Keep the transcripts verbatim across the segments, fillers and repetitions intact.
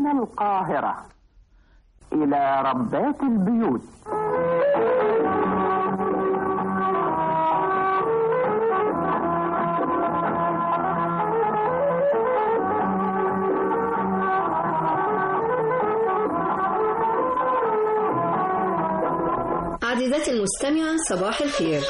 من القاهرة إلى ربات البيوت. عزيزتي المستمعة، صباح الخير.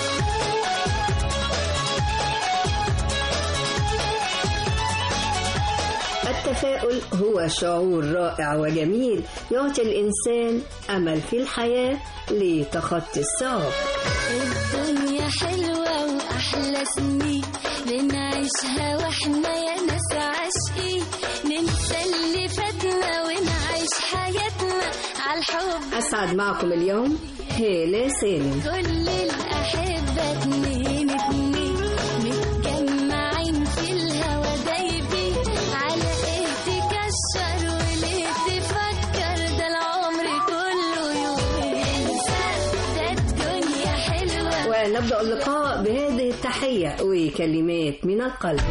التفاؤل هو شعور رائع وجميل يعطي الإنسان أمل في الحياة لتخطي الصعاب. الدنيا حلوة وأحلى سنين بنعيشها وإحنا يا ناس عاشقين، ننسى اللي فاتنا ونعيش حياتنا عالحب. أسعد معكم اليوم هالة سالم. كل الأحبة اتنين اتنين متجمعين في الهوا دايبين، على إيه تكشر وليه تفكر، ده العمر كله يومين، ده الدنيا حلوة. ونبدأ اللقاء بهذه التحية وكلمات من القلب.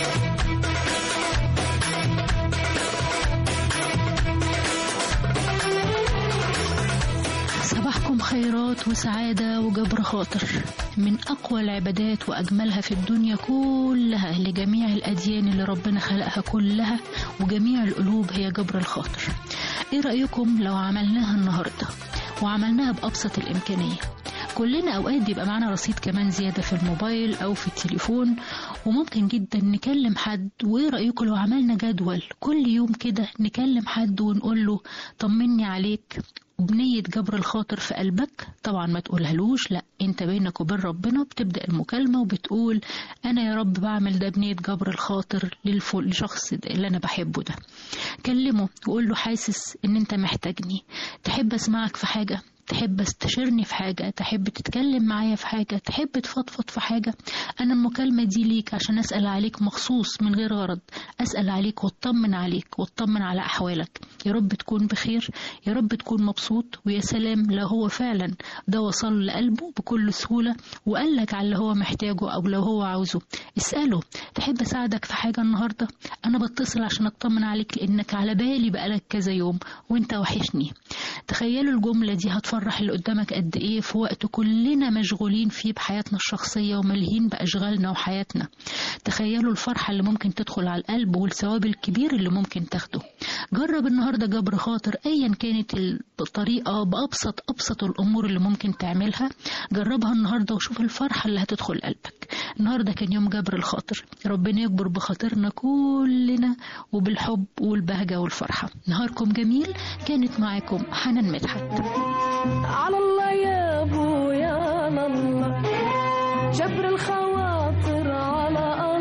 صباحكم خيرات وسعادة وجبر خاطر، من أقوى العبادات وأجملها في الدنيا كلها لجميع الأديان اللي ربنا خلقها كلها وجميع القلوب هي جبر الخاطر. إيه رأيكم لو عملناها النهاردة وعملناها بأبسط الإمكانية؟ كلنا أوقات بيبقى معنا رصيد كمان زيادة في الموبايل أو في التليفون، وممكن جدا نكلم حد. وإيه رأيكم لو عملنا جدول كل يوم كده نكلم حد ونقول له طمني عليك بنية جبر الخاطر في قلبك؟ طبعا ما تقولهالوش، لا، انت بينك وبين ربنا بتبدأ المكالمة وبتقول انا يا رب بعمل ده بنية جبر الخاطر للشخص اللي انا بحبه ده. كلمه وقول له حاسس ان انت محتاجني، تحب اسمعك في حاجة، تحب استشيرني في حاجة، تحب تتكلم معايا في حاجة، تحب تفضفض في حاجة. أنا المكالمة دي ليك عشان أسأل عليك مخصوص من غير غرض، أسأل عليك واطمن عليك واطمن على أحوالك. يا رب تكون بخير، يا رب تكون مبسوط، ويا سلام لو هو فعلا ده وصل لقلبه بكل سهولة وقال لك على اللي هو محتاجه أو لو هو عاوزه. اسأله تحب أساعدك في حاجة النهاردة؟ أنا بتصل عشان أطمن عليك لأنك على بالي بقالك كذا يوم وأنت وحشني. تخيلوا الجملة دي هتفرح اللي قدامك قد ايه في وقت كلنا مشغولين فيه بحياتنا الشخصية وملهين بأشغالنا وحياتنا. تخيلوا الفرحة اللي ممكن تدخل على القلب والثواب الكبير اللي ممكن تاخده. جرب النهاردة جبر خاطر ايا كانت الطريقة، بأبسط أبسط الأمور اللي ممكن تعملها. جربها النهاردة وشوف الفرحة اللي هتدخل قلبك. النهاردة كان يوم جبر الخاطر، ربنا يكبر بخاطرنا كلنا وبالحب والبهجة والفرحة. نهاركم جميل. كانت معاكم حنان مدحت. على الله يا ابويا على الله، جبر الخواطر على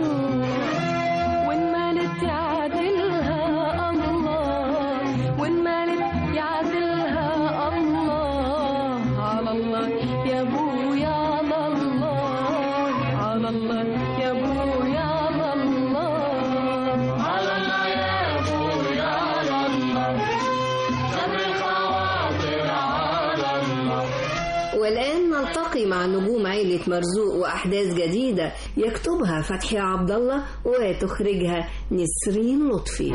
الله، وان مالت يعدلها الله، وان مالت يعدلها الله. على الله يا ابويا على الله، على الله يا ابويا على الله، على الله يا ابويا على الله، جبر الخواطر على الله. والآن نلتقي مع نجوم عيلة مرزوق وأحداث جديدة يكتبها فتحي عبد الله وتخرجها نسرين لطفي.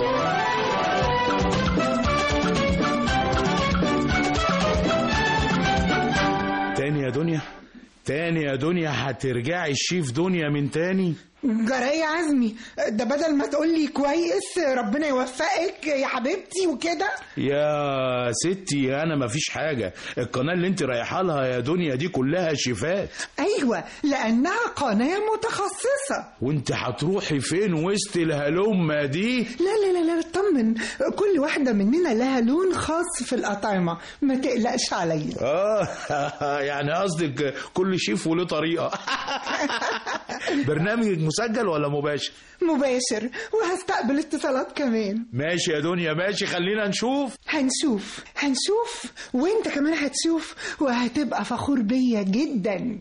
تاني يا دنيا، تاني يا دنيا، هترجعي الشيف دنيا من تاني؟ جراي يا عزمي، ده بدل ما تقولي كويس ربنا يوفقك يا حبيبتي وكده. يا ستي انا مفيش حاجة، القناة اللي انت رايحة لها يا دنيا دي كلها شيفات. ايوه لانها قناة متخصصة. وانت هتروحي فين وسط الهلومة دي؟ لا لا لا لا اطمن، كل واحدة مننا لها لون خاص في الأطعمة، ما تقلقش عليا. اه يعني قصدك كل شيف وله طريقة. برنامج مسجل ولا مباشر؟ مباشر، وهستقبل اتصالات كمان. ماشي يا دنيا ماشي، خلينا نشوف. هنشوف هنشوف وانت كمان هتشوف وهتبقى فخور بيا جدا.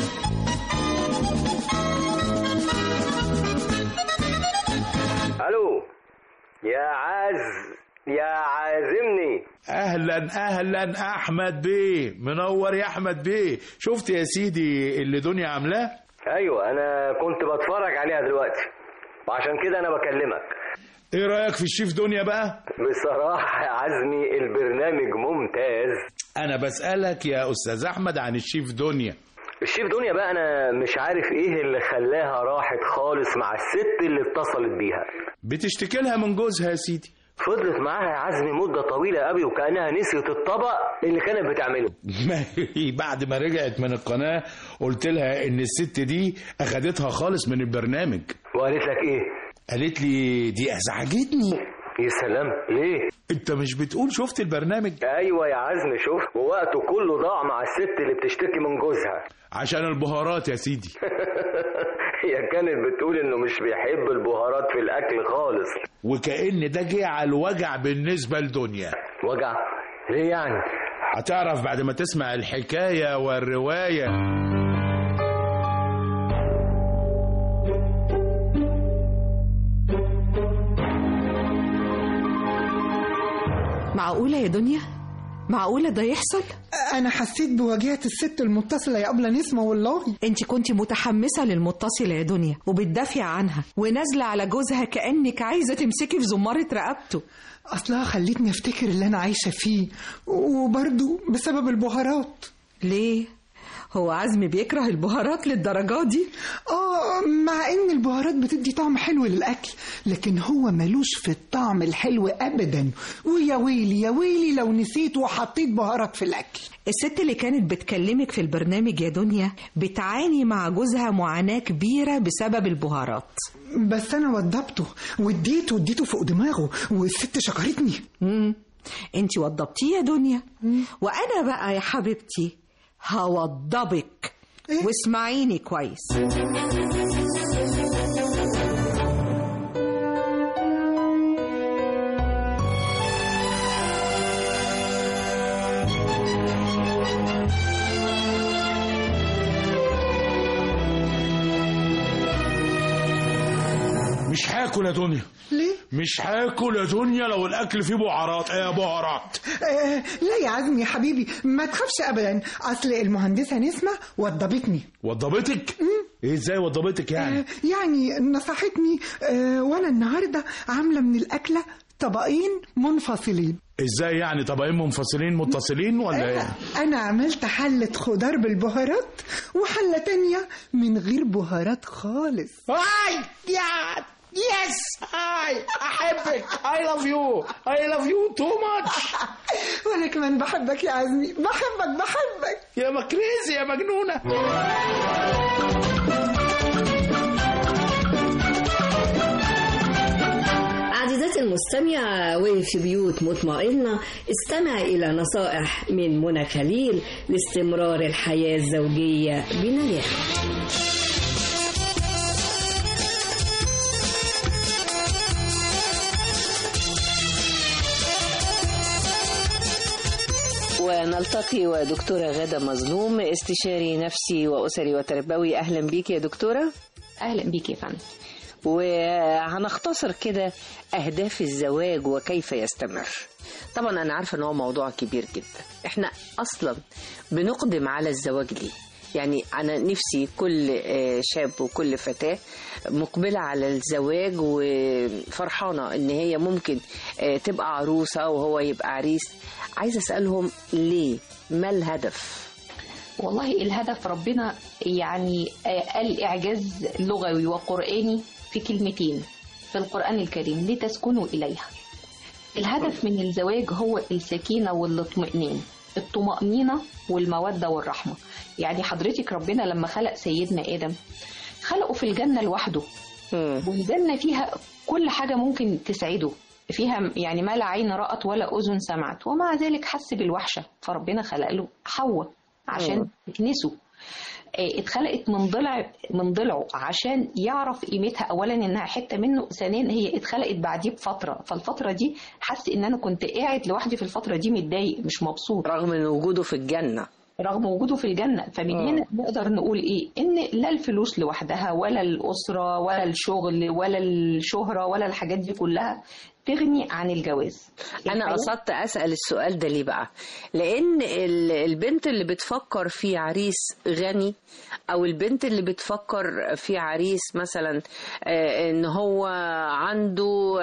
الو يا عز، يا عازمني. اهلا اهلا احمد بيه، منور يا احمد بيه. شفت يا سيدي اللي دنيا عاملاه؟ ايوه انا كنت بتفرج عليها دلوقتي وعشان كده انا بكلمك. ايه رايك في الشيف دنيا بقى؟ بصراحة يا عزمي البرنامج ممتاز. انا بسألك يا استاذ احمد عن الشيف دنيا. الشيف دنيا بقى انا مش عارف ايه اللي خلاها راحت خالص مع الست اللي اتصلت بيها. بتشتكي لها من جوزها يا سيدي. فضلت معاها يا عزمي مدة طويلة قوي وكأنها نسيت الطبق اللي كانت بتعمله. بعد ما رجعت من القناة قلت لها ان الست دي اخدتها خالص من البرنامج. وقالت لك ايه؟ قالت لي دي ازعجتني. يا سلام، ليه؟ انت مش بتقول شفت البرنامج؟ ايوه يا عزمي شوف، ووقته كله ضاع مع الست اللي بتشتكي من جوزها. عشان البهارات يا سيدي. هي كانت بتقول انه مش بيحب البهارات في الاكل خالص. وكأن ده جه على الوجع بالنسبة لدنيا. وجع؟ ليه يعني؟ هتعرف بعد ما تسمع الحكاية والرواية. معقولة يا دنيا؟ معقولة ده يحصل؟ أنا حسيت بواجهة الست المتصلة يا أبلة نسمة والله. أنت كنت متحمسة للمتصلة يا دنيا وبتدافعي عنها ونازلة على جوزها كأنك عايزة تمسكي في زمارة رقبته. أصلها خلتني أفتكر اللي أنا عايشة فيه، وبرضو بسبب البهارات. ليه؟ هو عزمي بيكره البهارات للدرجة دي؟ آه، مع إن البهارات بتدي طعم حلو للأكل، لكن هو ملوش في الطعم الحلو أبدا. ويا ويلي يا ويلي لو نسيت وحطيت بهارات في الأكل. الست اللي كانت بتكلمك في البرنامج يا دنيا بتعاني مع جوزها معاناة كبيرة بسبب البهارات. بس أنا وضبته واديته واديته فوق دماغه والست شكرتني. امم انتي وضبتيه يا دنيا. مم. وأنا بقى يا حبيبتي هوضبك. إيه؟ واسمعيني كويس. مش هاكل يا دنيا. ليه؟ مش هاكل يا دنيا لو الاكل فيه بهارات. ايه بهارات؟ آه لا يا عزمي يا حبيبي ما تخافش ابدا، اصل المهندسه نسمه وضبتني. وضبتك؟ ايه ازاي وضبتك يعني؟ آه يعني نصحتني. آه وانا النهارده عامله من الاكله طبقين منفصلين. ازاي يعني طبقين منفصلين متصلين ولا ايه؟ آه انا عملت حله خضار بالبهارات وحله تانية من غير بهارات خالص. هاي يا يس هاي احبك. I love you I love you too much. وانا كمان بحبك يا عزمي، بحبك بحبك يا مكريزي يا مجنونه. عزيزتي المستمعة، وفي بيوت مطمئنة استمع إلى نصائح من منى خليل لاستمرار الحياة الزوجية بنجاح. ونلتقي ودكتورة غادة مظلوم، استشاري نفسي وأسري وتربوي. أهلا بيك يا دكتورة. أهلا بيك يا فندم. وهنختصر كده أهداف الزواج وكيف يستمر. طبعا أنا عارفة أنه موضوع كبير جدا. إحنا أصلا بنقدم على الزواج ليه؟ يعني أنا نفسي كل شاب وكل فتاة مقبلة على الزواج وفرحانة إن هي ممكن تبقى عروسة وهو يبقى عريس. عايزة أسألهم ليه؟ ما الهدف؟ والله الهدف ربنا يعني قال إعجاز لغوي وقرآني في كلمتين في القرآن الكريم، لتسكنوا إليها. الهدف من الزواج هو السكينة والاطمئنان، الطمأنينة والمودة والرحمة. يعني حضرتك ربنا لما خلق سيدنا آدم خلقه في الجنة لوحده، والجنة فيها كل حاجة ممكن تسعده، فيها يعني ما لا عين رأت ولا أذن سمعت، ومع ذلك حس بالوحشة، فربنا خلق له حواء عشان تكنسه. اتخلقت من ضلع من ضلعه عشان يعرف قيمتها، اولا انها حته منه، ثانيا هي اتخلقت بعديه بفتره، فالفتره دي حس ان انا كنت قاعد لوحدي في الفتره دي متضايق مش مبسوط رغم ان وجوده في الجنه رغم وجوده في الجنه. فمن هنا نقدر نقول ايه؟ ان لا الفلوس لوحدها ولا الاسره ولا الشغل ولا الشهره ولا الحاجات دي كلها تغني عن الجواز. انا قصدت اسال السؤال ده ليه بقى؟ لان البنت اللي بتفكر في عريس غني، او البنت اللي بتفكر في عريس مثلا ان هو عنده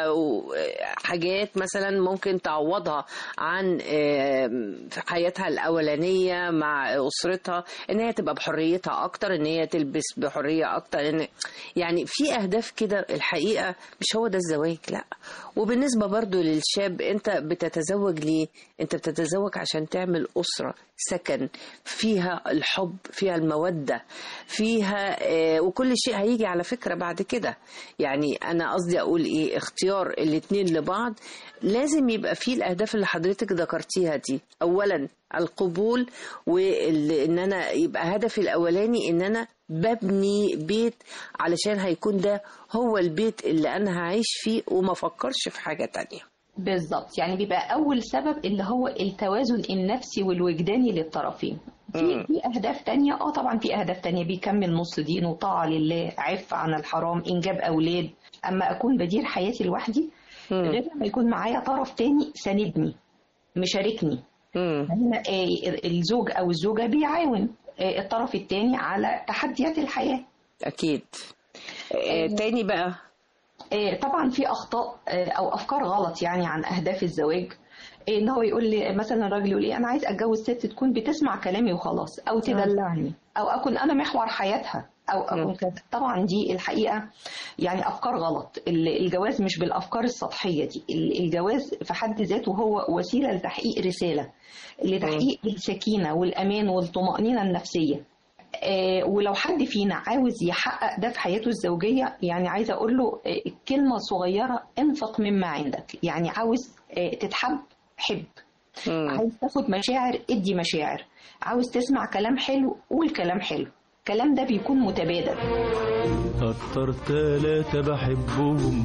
حاجات مثلا ممكن تعوضها عن حياتها الاولانيه مع اسرتها، ان هي تبقى بحريتها اكتر، ان هي تلبس بحريه اكتر، ان يعني في اهداف كده. الحقيقه مش هو ده الزواج، لا. وبالنسبة برضو للشاب، انت بتتزوج ليه؟ انت بتتزوج عشان تعمل أسرة، سكن فيها الحب، فيها المودة، فيها اه وكل شيء هيجي على فكرة بعد كده. يعني انا قصدي اقول ايه، اختيار الاتنين لبعض لازم يبقى فيه الاهداف اللي حضرتك ذكرتيها دي. اولا القبول، وان انا يبقى هدفي الاولاني ان انا ببني بيت علشان هيكون ده هو البيت اللي انا هعيش فيه وما فكرش في حاجة تانية. بالظبط، يعني بيبقى اول سبب اللي هو التوازن النفسي والوجداني للطرفين. في في اهداف تانية، اه طبعا في اهداف تانية، بيكمل نص دينه، طاعة لله، عف عن الحرام، انجاب اولاد. اما اكون بدير حياتي لوحدي غير لما يكون معايا طرف تاني ساندني مشاركني. هنا الزوج او الزوجة بيعاون الطرف التاني على تحديات الحياة. اكيد. آه تاني بقى، آه طبعا في اخطاء آه او افكار غلط يعني عن اهداف الزواج. آه ان هو يقول لي مثلا، الراجل يقول لي انا عايز اتجوز ست تكون بتسمع كلامي وخلاص، او تدلعني، او اكون انا محور حياتها، او اكون كده. طبعا دي الحقيقة يعني افكار غلط. الجواز مش بالافكار السطحية دي، الجواز في حد ذاته هو وسيلة لتحقيق رسالة، لتحقيق السكينة والأمان والطمأنينة النفسية. آه ولو حد فينا عاوز يحقق ده في حياته الزوجية، يعني عايزة أقول له آه كلمة صغيرة، انفق مما عندك. يعني عاوز آه تتحب، حب. مم. عاوز تاخد مشاعر، ادي مشاعر. عاوز تسمع كلام حلو، قول كلام حلو. الكلام ده بيكون متبادل. أكتر تلاتة بحبهم،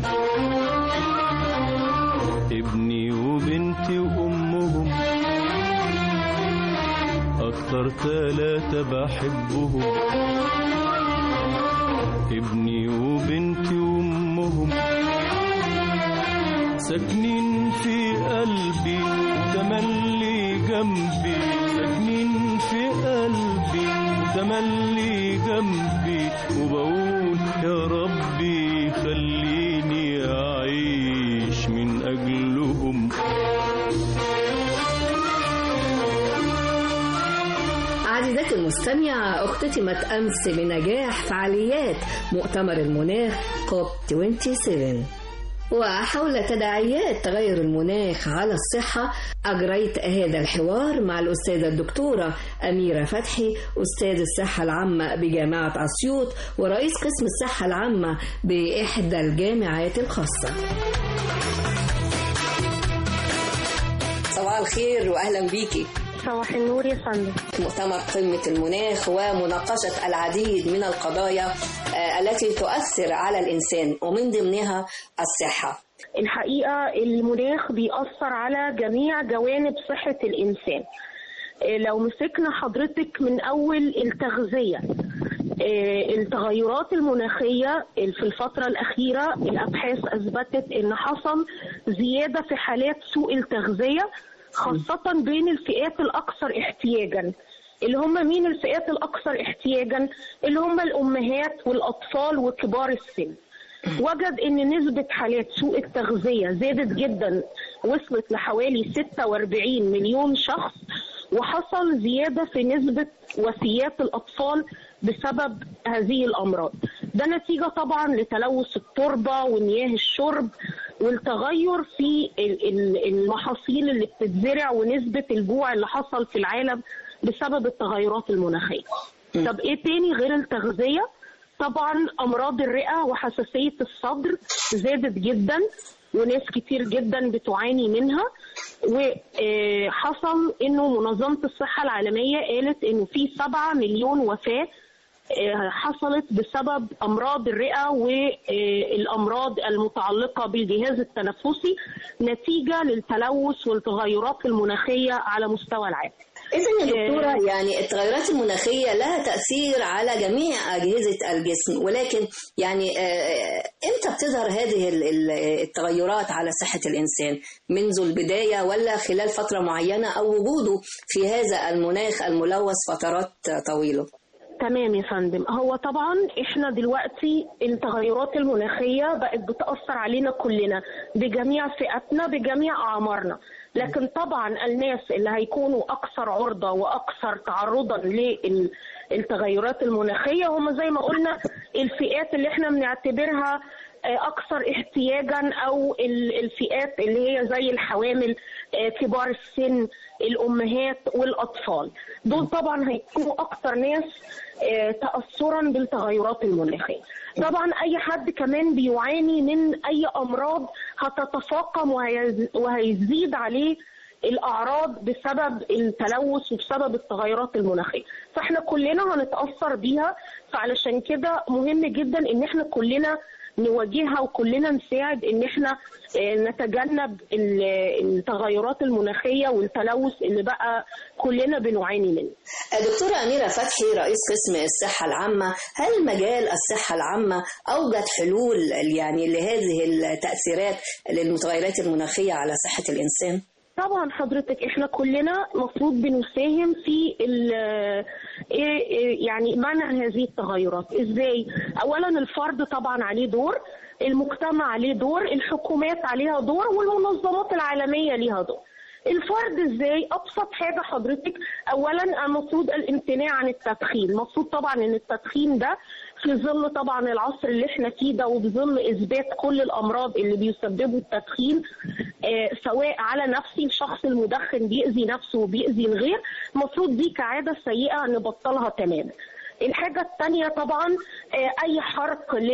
ابني وبنتي وأمهم. أكتر تلاتة بحبهم، ابني وبنتي وأمهم. ساكنين في قلبي تملي جنبي، ساكنين في قلبي تملي جنبي، وبقول يا ربي خليني أعيش من أجلهم. عزيزتي المستمعة، اختتمت أمس بنجاح فعاليات مؤتمر المناخ كوب سبعة وعشرين، وحول تداعيات تغير المناخ على الصحة أجريت هذا الحوار مع الأستاذة الدكتورة أميرة فتحي، أستاذ الصحة العامة بجامعة أسيوط ورئيس قسم الصحة العامة بإحدى الجامعات الخاصة. صباح الخير وأهلا بيكي. صباح النور يا فندم. مؤتمر قمة المناخ ومناقشة العديد من القضايا التي تؤثر على الإنسان ومن ضمنها الصحة. الحقيقة المناخ بيأثر على جميع جوانب صحة الإنسان. لو مسكنا حضرتك من أول التغذية، التغيرات المناخية في الفترة الأخيرة الأبحاث أثبتت أن حصل زيادة في حالات سوء التغذية، خاصة بين الفئات الأكثر احتياجاً. اللي هم مين الفئات الأكثر احتياجاً؟ اللي هم الأمهات والأطفال وكبار السن. وجد أن نسبة حالات سوء التغذية زادت جداً، وصلت لحوالي ستة وأربعين مليون شخص، وحصل زيادة في نسبة وفيات الأطفال بسبب هذه الأمراض. ده نتيجة طبعاً لتلوث التربة ومياه الشرب والتغير في المحاصيل اللي بتتزرع ونسبة الجوع اللي حصل في العالم بسبب التغيرات المناخية. طب ايه تاني غير التغذية؟ طبعا امراض الرئة وحساسية الصدر زادت جدا، وناس كتير جدا بتعاني منها. وحصل انه منظمة الصحة العالمية قالت انه في سبعة مليون وفاة حصلت بسبب أمراض الرئة والأمراض المتعلقة بالجهاز التنفسي نتيجة للتلوث والتغيرات المناخية على مستوى العالم. إذن يا دكتورة يعني التغيرات المناخية لها تأثير على جميع أجهزة الجسم، ولكن يعني إمتى بتظهر هذه التغيرات على صحة الإنسان؟ منذ البداية ولا خلال فترة معينة أو وجوده في هذا المناخ الملوث فترات طويلة؟ تمام يا فندم. هو طبعا احنا دلوقتي التغيرات المناخية بقت بتأثر علينا كلنا بجميع فئاتنا بجميع أعمارنا، لكن طبعا الناس اللي هيكونوا أكثر عرضة وأكثر تعرضا للتغيرات المناخية هم زي ما قلنا الفئات اللي احنا بنعتبرها أكثر احتياجا أو الفئات اللي هي زي الحوامل، كبار السن، الأمهات والأطفال. دول طبعا هيكونوا أكثر ناس تأثرا بالتغيرات المناخية. طبعا أي حد كمان بيعاني من أي أمراض هتتفاقم وهيزيد عليه الأعراض بسبب التلوث وبسبب التغيرات المناخية، فاحنا كلنا هنتأثر بيها. فعلشان كده مهم جدا ان احنا كلنا نواجهها وكلنا نساعد ان احنا نتجنب التغيرات المناخية والتلوث اللي بقى كلنا بنعاني منه. دكتورة أميرة فتحي رئيس قسم الصحة العامة، هل مجال الصحة العامة أوجد حلول يعني لهذه التأثيرات للمتغيرات المناخية على صحة الإنسان؟ طبعا حضرتك احنا كلنا مفروض بنساهم في يعني منع هذه التغيرات. ازاي؟ اولا الفرد طبعا عليه دور، المجتمع عليه دور، الحكومات عليها دور، والمنظمات العالمية ليها دور. الفرد ازاي؟ ابسط حاجه حضرتك، اولا المفروض الامتناع عن التدخين. المفروض طبعا ان التدخين ده في ظل طبعا العصر اللي احنا فيه ده وبظل اثبات كل الامراض اللي بيسببه التدخين آه سواء على نفسي الشخص المدخن بيأذي نفسه وبيأذي الغير، المفروض دي كعاده سيئه نبطلها تماما. الحاجة الثانية طبعا أي حرق ل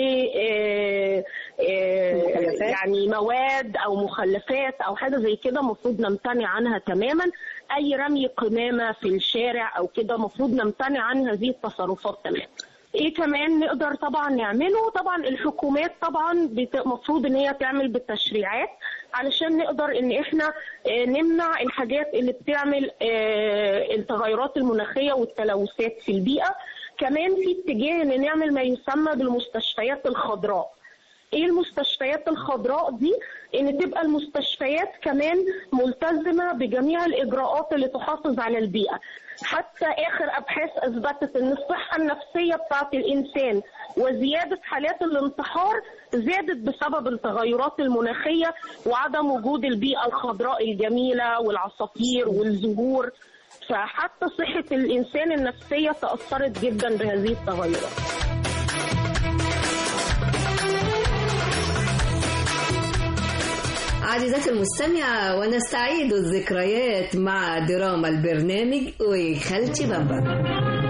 يعني مواد أو مخلفات أو حاجة زي كده المفروض نمتنع عنها تماما. أي رمي قمامة في الشارع أو كده المفروض نمتنع عن هذه التصرفات تماما. ايه كمان نقدر طبعا نعمله؟ طبعا الحكومات طبعا المفروض ان هي تعمل بالتشريعات علشان نقدر ان احنا نمنع الحاجات اللي بتعمل التغيرات المناخية والتلوثات في البيئة. كمان في اتجاه ان نعمل ما يسمى بالمستشفيات الخضراء. ايه المستشفيات الخضراء دي؟ ان تبقى المستشفيات كمان ملتزمة بجميع الاجراءات اللي تحافظ على البيئة. حتى اخر ابحاث اثبتت ان الصحة النفسية بتاعت الانسان وزيادة حالات الانتحار زادت بسبب التغيرات المناخية وعدم وجود البيئة الخضراء الجميلة والعصافير والزهور. فحتى صحة الانسان النفسية تأثرت جدا بهذه التغيرات. عزيزاتي المستمعة، ونستعيد الذكريات مع دراما البرنامج وخالتي بابا.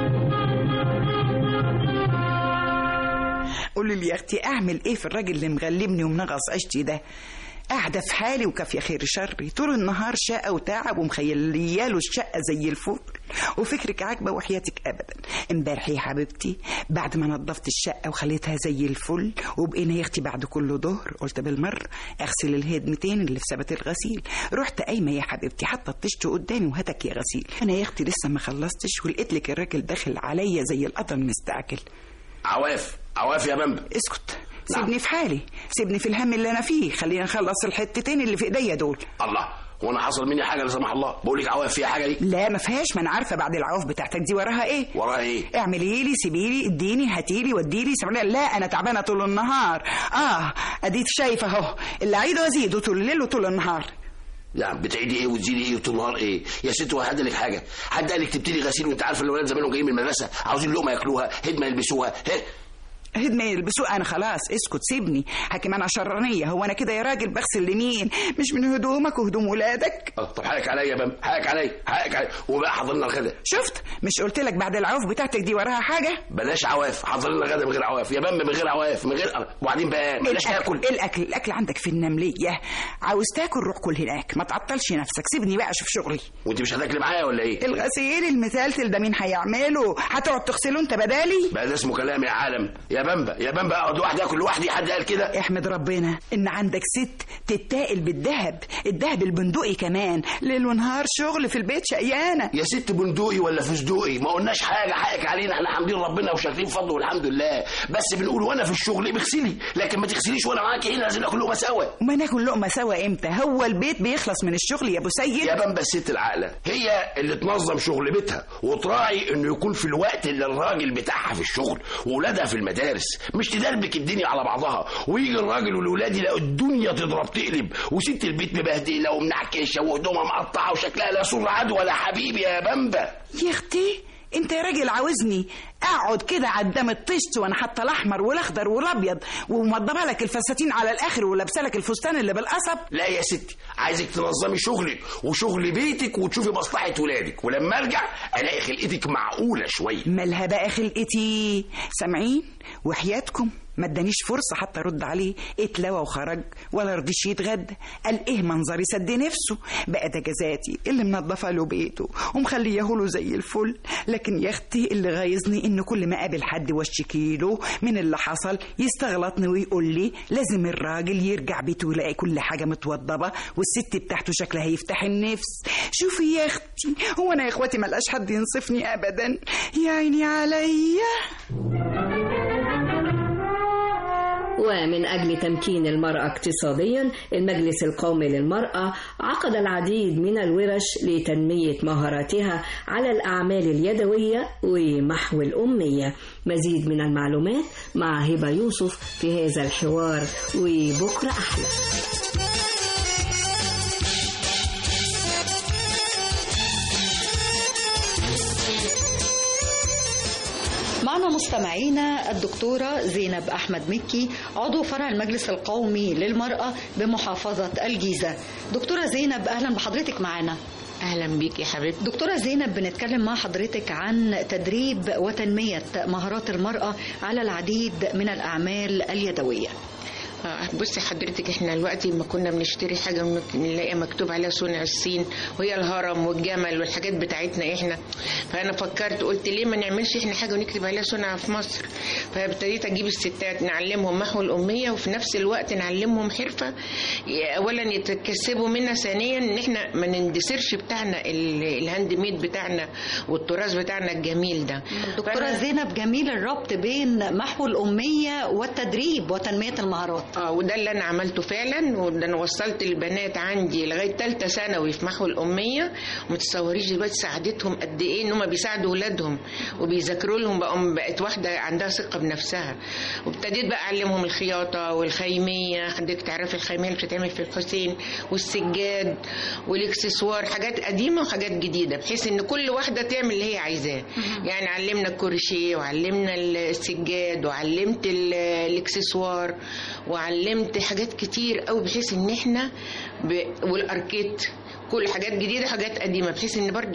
قولي لي يا اختي اعمل ايه في الراجل اللي مغلبني ومنغص عيشتي ده؟ قاعدة في حالي وكافية خير شري، طول النهار شقة وتعب ومخيلياله الشقة زي الفل وفكرك عاجبة وحياتك أبدا. امبارح يا حبيبتي بعد ما نظفت الشقة وخليتها زي الفل وبقينا يا اختي بعد كل ظهر قلت بالمرة اغسل الهدمتين اللي في سبت الغسيل. رحت قايمة يا حبيبتي حاطة الطشت قدامي وهاتك يا غسيل. انا يا اختي لسه ما خلصتش ولقيت لك الراجل داخل عليا زي القطن مستعجل. عواف عواف يا بمبا اسكت، سيبني في حالي، سيبني في الهم اللي انا فيه، خلينا نخلص الحتتين اللي في ايديا دول. الله، وانا حصل مني حاجه لا سمح الله؟ بقول لك عواف فيها حاجه دي؟ لا ما فيهاش، ما انا عارفه بعد العواف بتاعتك دي وراها ايه. وراها ايه؟ اعملي لي، سيبي لي، اديني، هاتي لي، ودي لي، سيبي لي. لا انا تعبانه طول النهار. اه اديك شايفه اهو اللي عيده وازيده طول الليل وطول النهار. لا بتعيدي ايه وتزيدي ايه وطول النهار ايه يا ست؟ وحد قال لك حاجه؟ حد قال لك تبتدي غسيل وانت عارفه الولاد زمانهم جايين من المدرسه عاوزين لقمه ياكلوها، هدمه يلبسوها؟ ها هدمة يلبسوه؟ انا خلاص اسكت سيبني. حكيم انا شرانيه؟ هو انا كده يا راجل بغسل لمين؟ مش من هدومك وهدوم ولادك؟ طب حقك عليا يا بام، حقك عليا، حقك عليا. وبقى حضرنا الغدا. شفت؟ مش قلت لك بعد العواف بتاعتك دي وراها حاجه؟ بلاش عواف، حضرنا الغدا من غير عواف يا بام، من غير عواف، من غير. وبعدين بقى بلاش تاكل. الاكل الاكل عندك في النمليه، عاوز تاكل روح كل هناك، ما تعطلش نفسك، سيبني بقى اشوف شغلي. وانت مش هتاكلي معايا ولا ايه؟ الغسيل المسلسل ده مين هيعمله؟ هتقعد تغسله انت بدالي؟ بقى ده اسمه كلام يا عالم يا يا بامبا يا بامبا اقعد لوحدي اكل لوحدي، حد قال كده؟ احمد ربنا ان عندك ست تتاقل بالذهب، الذهب البندقي كمان، ليل ونهار شغل في البيت شقيانه. يا ست بندقي ولا فستقي ما قلناش حاجه، حقك علينا، احنا حامدين ربنا وشاكرين فضله والحمد لله، بس بنقول وانا في الشغل بغسلي، لكن ما تغسليش وانا معاكي هنا، لازم ناكل لقمه سوا. ما ناكل لقمه سوا امتى؟ هو البيت بيخلص من الشغل يا ابو سيد؟ يا بامبا الست العاقله هي اللي تنظم شغل بيتها وتراعي انه يكون في الوقت اللي الراجل بتاعها في الشغل واولادها في المدارس، مش تدربك الدنيا على بعضها ويجي الراجل والولاد يلاقوا الدنيا تضرب تقلب وست البيت مبهدله ومنعكشه وهدومها مقطعه وشكلها لا سر عدو ولا حبيبي يا بامبا. يا اختي انت يا راجل عاوزني اقعد كده قدام الطشت وانا حاطه الاحمر والاخضر والابيض وموضبه لك الفساتين على الاخر ولابسه لك الفستان اللي بالقصب؟ لا يا ستي، عايزك تنظمي شغلك وشغل بيتك وتشوفي مصلحه ولادك، ولما ارجع الاقي خلقتك معقوله شويه. مالها بقى خلقتي؟ سامعين؟ وحياتكم ما ادانيش فرصه حتى ارد عليه، اتلوى وخرج ولا رضيش يتغدى، قال ايه منظري سد نفسه بقى، ده جزاتي اللي منظفه له بيته ومخليه له زي الفل. لكن يا اختي اللي غايظني ان كل ما اقابل حد واشتكي له من اللي حصل يستغلطني ويقول لي لازم الراجل يرجع بيته ويلاقي كل حاجه متوضبه والست بتاعته شكلها يفتح النفس. شوفي يا اختي، هو انا يا اخواتي ملقاش حد ينصفني ابدا، يا عيني عليا. ومن أجل تمكين المرأة اقتصاديا، المجلس القومي للمرأة عقد العديد من الورش لتنمية مهاراتها على الأعمال اليدوية ومحو الأمية. مزيد من المعلومات مع هبة يوسف في هذا الحوار وبكرة أحلى. معنا مستمعينا الدكتورة زينب أحمد مكي، عضو فرع المجلس القومي للمرأة بمحافظة الجيزة. دكتورة زينب أهلا بحضرتك معنا. أهلا بيك يا حبيبتي. دكتورة زينب، بنتكلم مع حضرتك عن تدريب وتنمية مهارات المرأة على العديد من الأعمال اليدوية. بصي حضرتك، احنا دلوقتي ما كنا بنشتري حاجه ممكن نلاقي مكتوب عليها صنع الصين وهي الهرم والجمل والحاجات بتاعتنا احنا، فانا فكرت قلت ليه ما نعملش احنا حاجه ونكتب عليها صنع في مصر. فابتديت اجيب الستات نعلمهم محو الاميه وفي نفس الوقت نعلمهم حرفه اولا يتكسبوا منها، ثانيا ان احنا ما نندثرش بتاعنا الهاند ميد بتاعنا والتراث بتاعنا الجميل ده. دكتوره زينب، جميل الربط بين محو الاميه والتدريب وتنميه المهارات. اه وده اللي انا عملته فعلا، وده انا وصلت البنات عندي لغايه ثالثه ثانوي في محو الاميه، وما تتصوريش دلوقتي ساعدتهم قد ايه ان هم بيساعدوا اولادهم وبيذاكروا لهم، بقوا بقت واحده عندها ثقه بنفسها. وابتديت بقى اعلمهم الخياطه والخيميه، حضرتك تعرفي الخيميه اللي بتتعمل في الحسين والسجاد والاكسسوار، حاجات قديمه وحاجات جديده، بحيث ان كل واحده تعمل اللي هي عايزاه. يعني علمنا الكروشيه وعلمنا السجاد وعلمت الاكسسوار وعلمت حاجات كتير قوي، بحيث ان احنا ب... والاركيت، كل حاجات جديده حاجات قديمه، بحيث ان برضو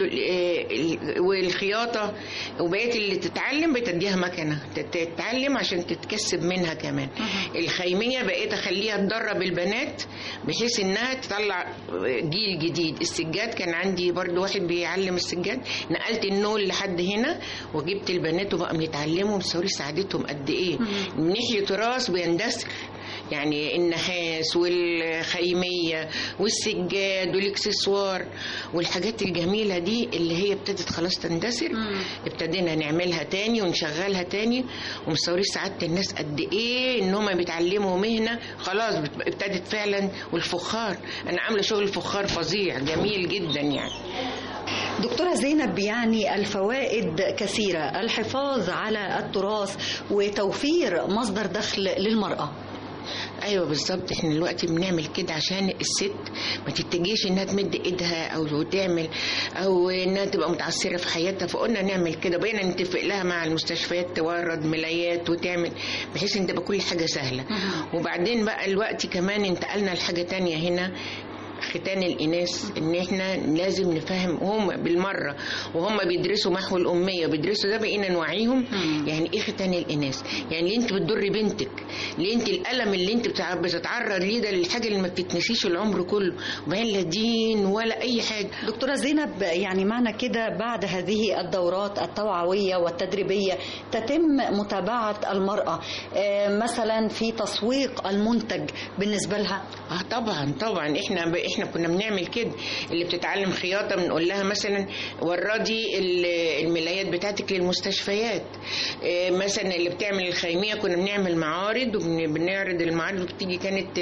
والخياطه وبقيت اللي تتعلم بتديها مكنه تتعلم عشان تتكسب منها كمان. الخيميه بقيت اخليها تدرب البنات بحيث انها تطلع جيل جديد. السجاد كان عندي برضو واحد بيعلم السجاد، نقلت النول لحد هنا وجبت البنات وبقى بيتعلموا، بصوري ساعدتهم قد ايه من ناحيه تراث بيندثر، يعني النحاس والخيمية والسجاد والاكسسوار والحاجات الجميلة دي اللي هي ابتدت خلاص تندثر، ابتدينا نعملها تاني ونشغلها تاني، ومصوري سعادة الناس قد ايه ان هم بيتعلموا مهنة خلاص ابتدت فعلا. والفخار، انا عاملة شغل فخار فظيع جميل جدا يعني. دكتورة زينب، يعني الفوائد كثيرة، الحفاظ على التراث وتوفير مصدر دخل للمرأة. ايوه بالظبط، احنا دلوقتي بنعمل كده عشان الست ما تتجيش انها تمد ايدها او تعمل او انها تبقى متعثره في حياتها، فقلنا نعمل كده، بقينا نتفق لها مع المستشفيات تورد ملايات وتعمل بحيث ان تبقى كل حاجه سهله. وبعدين بقى الوقت كمان انتقلنا لحاجه تانية هنا، ختان الإناث، إن إحنا لازم نفهم هم بالمرة وهم بيدرسوا محو الأمية بيدرسوا ده، بقينا نوعيهم يعني إيه ختان الإناث، يعني ليه أنت بتضري بنتك، ليه أنت الألم اللي أنت بتتعرض ليه ده للحاجة اللي ما بتتنسيش العمر كله، وبين لا دين ولا أي حاجة. دكتورة زينب، يعني معنى كده بعد هذه الدورات التوعوية والتدريبية تتم متابعة المرأة مثلا في تسويق المنتج بالنسبة لها؟ اه طبعا طبعا احنا ب... احنا كنا بنعمل كده. اللي بتتعلم خياطه بنقول لها مثلا وردي الملايات بتاعتك للمستشفيات. اه مثلا اللي بتعمل الخيميه كنا بنعمل معارض وبنعرض المعارض، وبتيجي كانت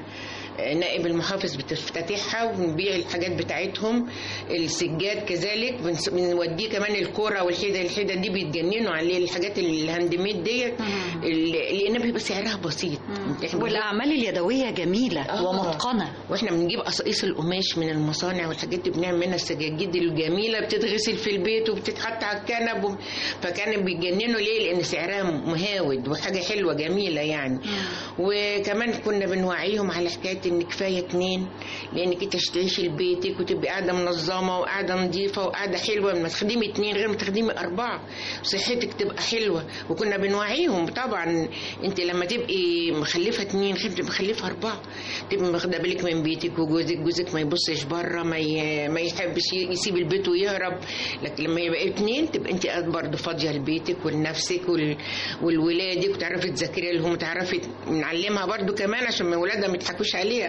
نائب المحافظ بتفتتحها وبنبيع الحاجات بتاعتهم. السجاد كذلك بنوديه كمان الكوره والحيده، الحيده دي بيتجننوا عليه الحاجات الهاند ميد ديت لان بيبقى سعرها بسيط. والاعمال اليدويه جميله آه. ومتقنه. واحنا بنجيب قصاقيس القماش من المصانع والحاجات دي بنعمل منها السجاجيد الجميله بتتغسل في البيت وبتتحط على الكنب و... فكانوا بيتجننوا ليه؟ لان سعرها مهاود وحاجه حلوه جميله يعني. مم. وكمان كنا بنوعيهم على حكايه ان كفايه اتنين، لانك انت تعيشي لبيتك وتبقى قاعده منظمه وقاعده نظيفه وقاعده حلوه، ما تخدمي اتنين غير ما تخدمي اربعه، صحتك تبقى حلوه. وكنا بنوعيهم طبعا انت لما تبقي مخلفه اتنين غير تبقى مخلفه اربعه، تبقى واخده بالك من بيتك وجوزك، جوزك ما يبصش بره، ما ي... ما يحبش يسيب البيت ويهرب. لكن لما يبقى اتنين تبقى انت برضه فاضيه لبيتك ولنفسك وال... والولادك، وتعرفي تذاكري لهم وتعرفي نعلمها برضه كمان عشان ولادها ما يضحكوش عليها.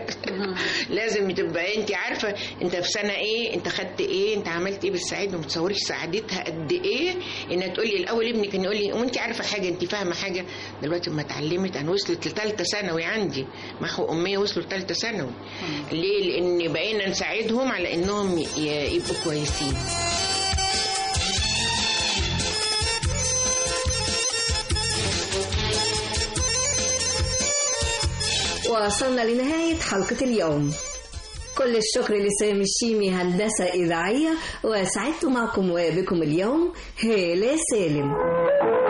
لازم تبقى انت عارفه انت في سنه ايه، انت خدت ايه، انت عملت ايه بالسعاده، وما تصوريش سعادتها قد ايه. انها تقول لي الاول ابني كان يقول لي وانت عارفه حاجه، انت فاهمه حاجه. دلوقتي لما اتعلمت انا وصلت لثالثه ثانوي، عندي محو اميه وصلوا لثالثه ثانوي. ليه؟ لان بقينا نساعدهم على انهم يبقوا كويسين. وصلنا لنهاية حلقة اليوم. كل الشكر لسامي الشيمي هندسة إذاعية، وسعدت معكم وبكم اليوم هالة سالم.